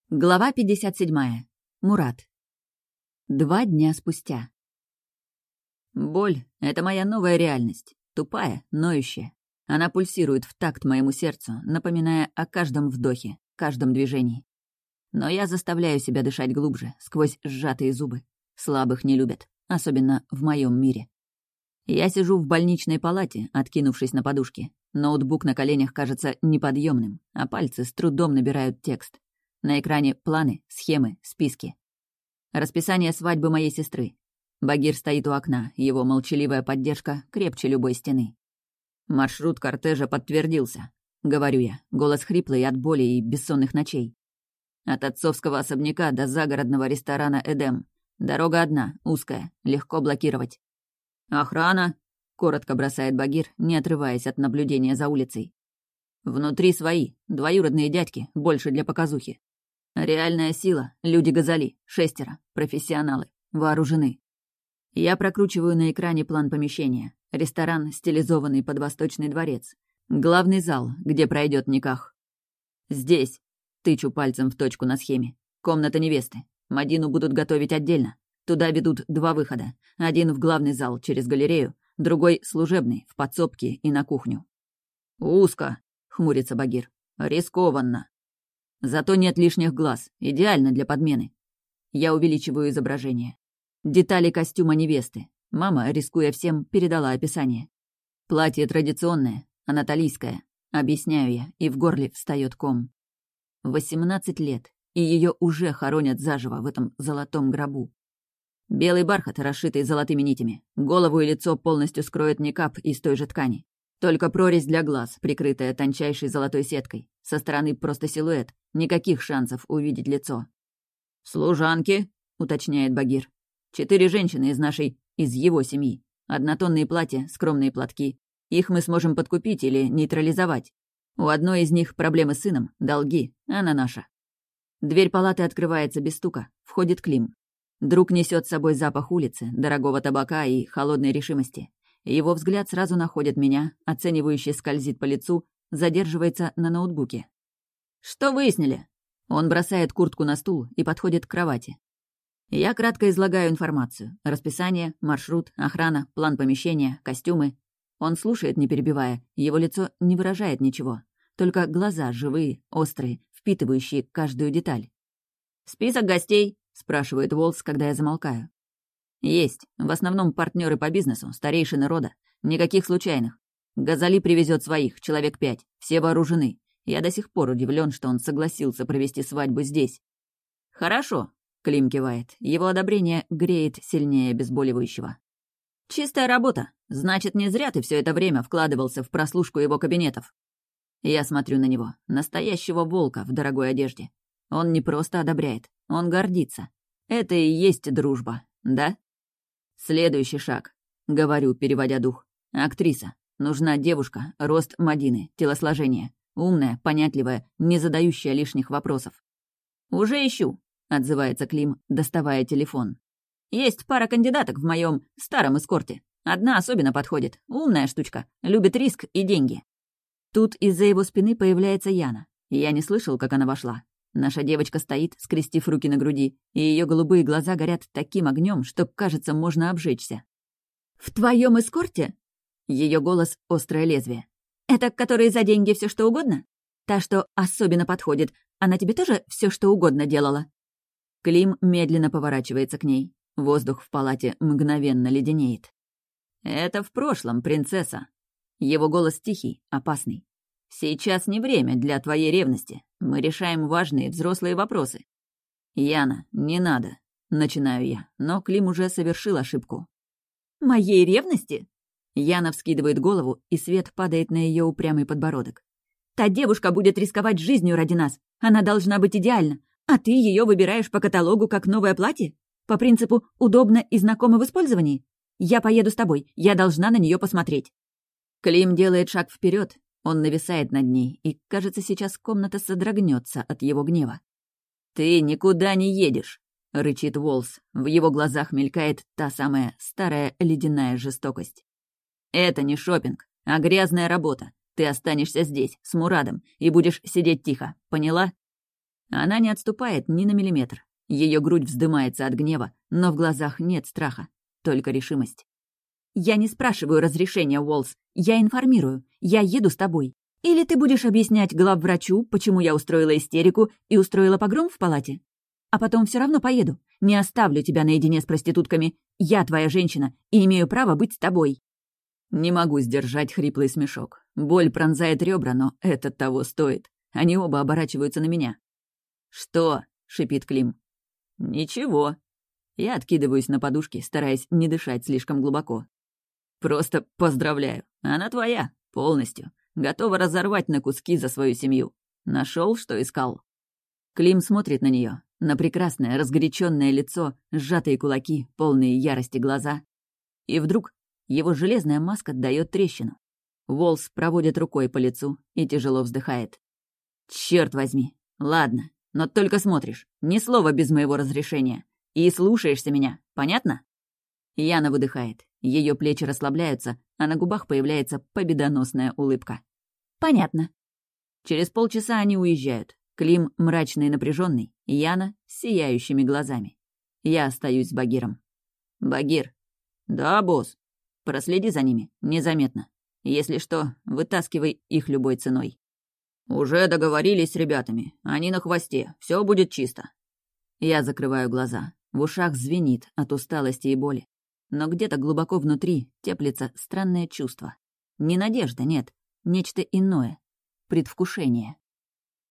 Глава 57. Мурат. 2 дня спустя. Боль — это моя новая реальность. Тупая, ноющая. Она пульсирует в такт моему сердцу, напоминая о каждом вдохе, каждом движении. Но я заставляю себя дышать глубже, сквозь сжатые зубы. Слабых не любят, особенно в моем мире. Я сижу в больничной палате, откинувшись на подушке. Ноутбук на коленях кажется неподъемным, а пальцы с трудом набирают текст. На экране планы, схемы, списки. Расписание свадьбы моей сестры. Багир стоит у окна, его молчаливая поддержка крепче любой стены. Маршрут кортежа подтвердился. Говорю я, голос хриплый от боли и бессонных ночей. От отцовского особняка до загородного ресторана «Эдем». Дорога одна, узкая, легко блокировать. «Охрана!» — коротко бросает Багир, не отрываясь от наблюдения за улицей. «Внутри свои, двоюродные дядьки, больше для показухи. Реальная сила, люди Газали, 6, профессионалы, вооружены». Я прокручиваю на экране план помещения. Ресторан, стилизованный под Восточный дворец. Главный зал, где пройдет никах. «Здесь», — тычу пальцем в точку на схеме, — «комната невесты. Мадину будут готовить отдельно. Туда ведут 2 выхода. Один в главный зал через галерею, другой служебный, в подсобке и на кухню». «Узко», — хмурится Багир. «Рискованно. Зато нет лишних глаз. Идеально для подмены». Я увеличиваю изображение. Детали костюма невесты. Мама, рискуя всем, передала описание. Платье традиционное, анатолийское. Объясняю я, и в горле встает ком. 18 лет, и ее уже хоронят заживо в этом золотом гробу. Белый бархат, расшитый золотыми нитями. Голову и лицо полностью скроет никап из той же ткани. Только прорезь для глаз, прикрытая тончайшей золотой сеткой. Со стороны просто силуэт. Никаких шансов увидеть лицо. «Служанки», — уточняет Багир. 4 женщины из его семьи. Однотонные платья, скромные платки. Их мы сможем подкупить или нейтрализовать. У одной из них проблемы с сыном, долги, она наша. Дверь палаты открывается без стука. Входит Клим. Друг несет с собой запах улицы, дорогого табака и холодной решимости. Его взгляд сразу находит меня, оценивающе скользит по лицу, задерживается на ноутбуке. «Что выяснили?» Он бросает куртку на стул и подходит к кровати. Я кратко излагаю информацию. Расписание, маршрут, охрана, план помещения, костюмы. Он слушает, не перебивая, его лицо не выражает ничего. Только глаза живые, острые, впитывающие каждую деталь. «Список гостей?» — спрашивает Волс, когда я замолкаю. «Есть. В основном партнеры по бизнесу, старейшины рода. Никаких случайных. Газали привезет своих, человек 5. Все вооружены. Я до сих пор удивлен, что он согласился провести свадьбу здесь». «Хорошо», — Клим кивает. Его одобрение греет сильнее обезболивающего. «Чистая работа. Значит, не зря ты все это время вкладывался в прослушку его кабинетов». Я смотрю на него, настоящего волка в дорогой одежде. Он не просто одобряет, он гордится. Это и есть дружба, да? «Следующий шаг», — говорю, переводя дух. «Актриса. Нужна девушка, рост Мадины, телосложение. Умная, понятливая, не задающая лишних вопросов». «Уже ищу», — отзывается Клим, доставая телефон. «Есть пара кандидаток в моем старом эскорте. Одна особенно подходит. Умная штучка, любит риск и деньги». Тут из-за его спины появляется Яна. Я не слышал, как она вошла. Наша девочка стоит, скрестив руки на груди, и ее голубые глаза горят таким огнем, что, кажется, можно обжечься. «В твоем эскорте?» Ее голос — острое лезвие. «Это которые за деньги все что угодно? Та, что особенно подходит, она тебе тоже все что угодно делала?» Клим медленно поворачивается к ней. Воздух в палате мгновенно леденеет. «Это в прошлом, принцесса». Его голос тихий, опасный. «Сейчас не время для твоей ревности. Мы решаем важные взрослые вопросы». «Яна, не надо», — начинаю я, но Клим уже совершил ошибку. «Моей ревности?» Яна вскидывает голову, и свет падает на ее упрямый подбородок. «Та девушка будет рисковать жизнью ради нас. Она должна быть идеальна. А ты ее выбираешь по каталогу как новое платье? По принципу «удобно и знакомо в использовании»? Я поеду с тобой, я должна на нее посмотреть». Клим делает шаг вперед. Он нависает над ней, и, кажется, сейчас комната содрогнется от его гнева. «Ты никуда не едешь», — рычит Волс. В его глазах мелькает та самая старая ледяная жестокость. «Это не шопинг, а грязная работа. Ты останешься здесь, с Мурадом, и будешь сидеть тихо, поняла?» Она не отступает ни на миллиметр. Ее грудь вздымается от гнева, но в глазах нет страха, только решимость. «Я не спрашиваю разрешения, Уоллс. Я информирую. Я еду с тобой. Или ты будешь объяснять главврачу, почему я устроила истерику и устроила погром в палате? А потом все равно поеду. Не оставлю тебя наедине с проститутками. Я твоя женщина и имею право быть с тобой». Не могу сдержать хриплый смешок. Боль пронзает ребра, но это того стоит. Они оба оборачиваются на меня. «Что?» — шипит Клим. «Ничего». Я откидываюсь на подушки, стараясь не дышать слишком глубоко. «Просто поздравляю. Она твоя. Полностью. Готова разорвать на куски за свою семью. Нашел, что искал». Клим смотрит на нее, на прекрасное разгоряченное лицо, сжатые кулаки, полные ярости глаза. И вдруг его железная маска дает трещину. Уоллс проводит рукой по лицу и тяжело вздыхает. «Черт возьми. Ладно, но только смотришь. Ни слова без моего разрешения. И слушаешься меня. Понятно?» Яна выдыхает. Ее плечи расслабляются, а на губах появляется победоносная улыбка. «Понятно». Через полчаса они уезжают. Клим мрачный и напряженный, Яна с сияющими глазами. Я остаюсь с Багиром. «Багир». «Да, босс. Проследи за ними, незаметно. Если что, вытаскивай их любой ценой». «Уже договорились с ребятами. Они на хвосте. Все будет чисто». Я закрываю глаза. В ушах звенит от усталости и боли. Но где-то глубоко внутри теплится странное чувство. Не надежда, нет. Нечто иное. Предвкушение.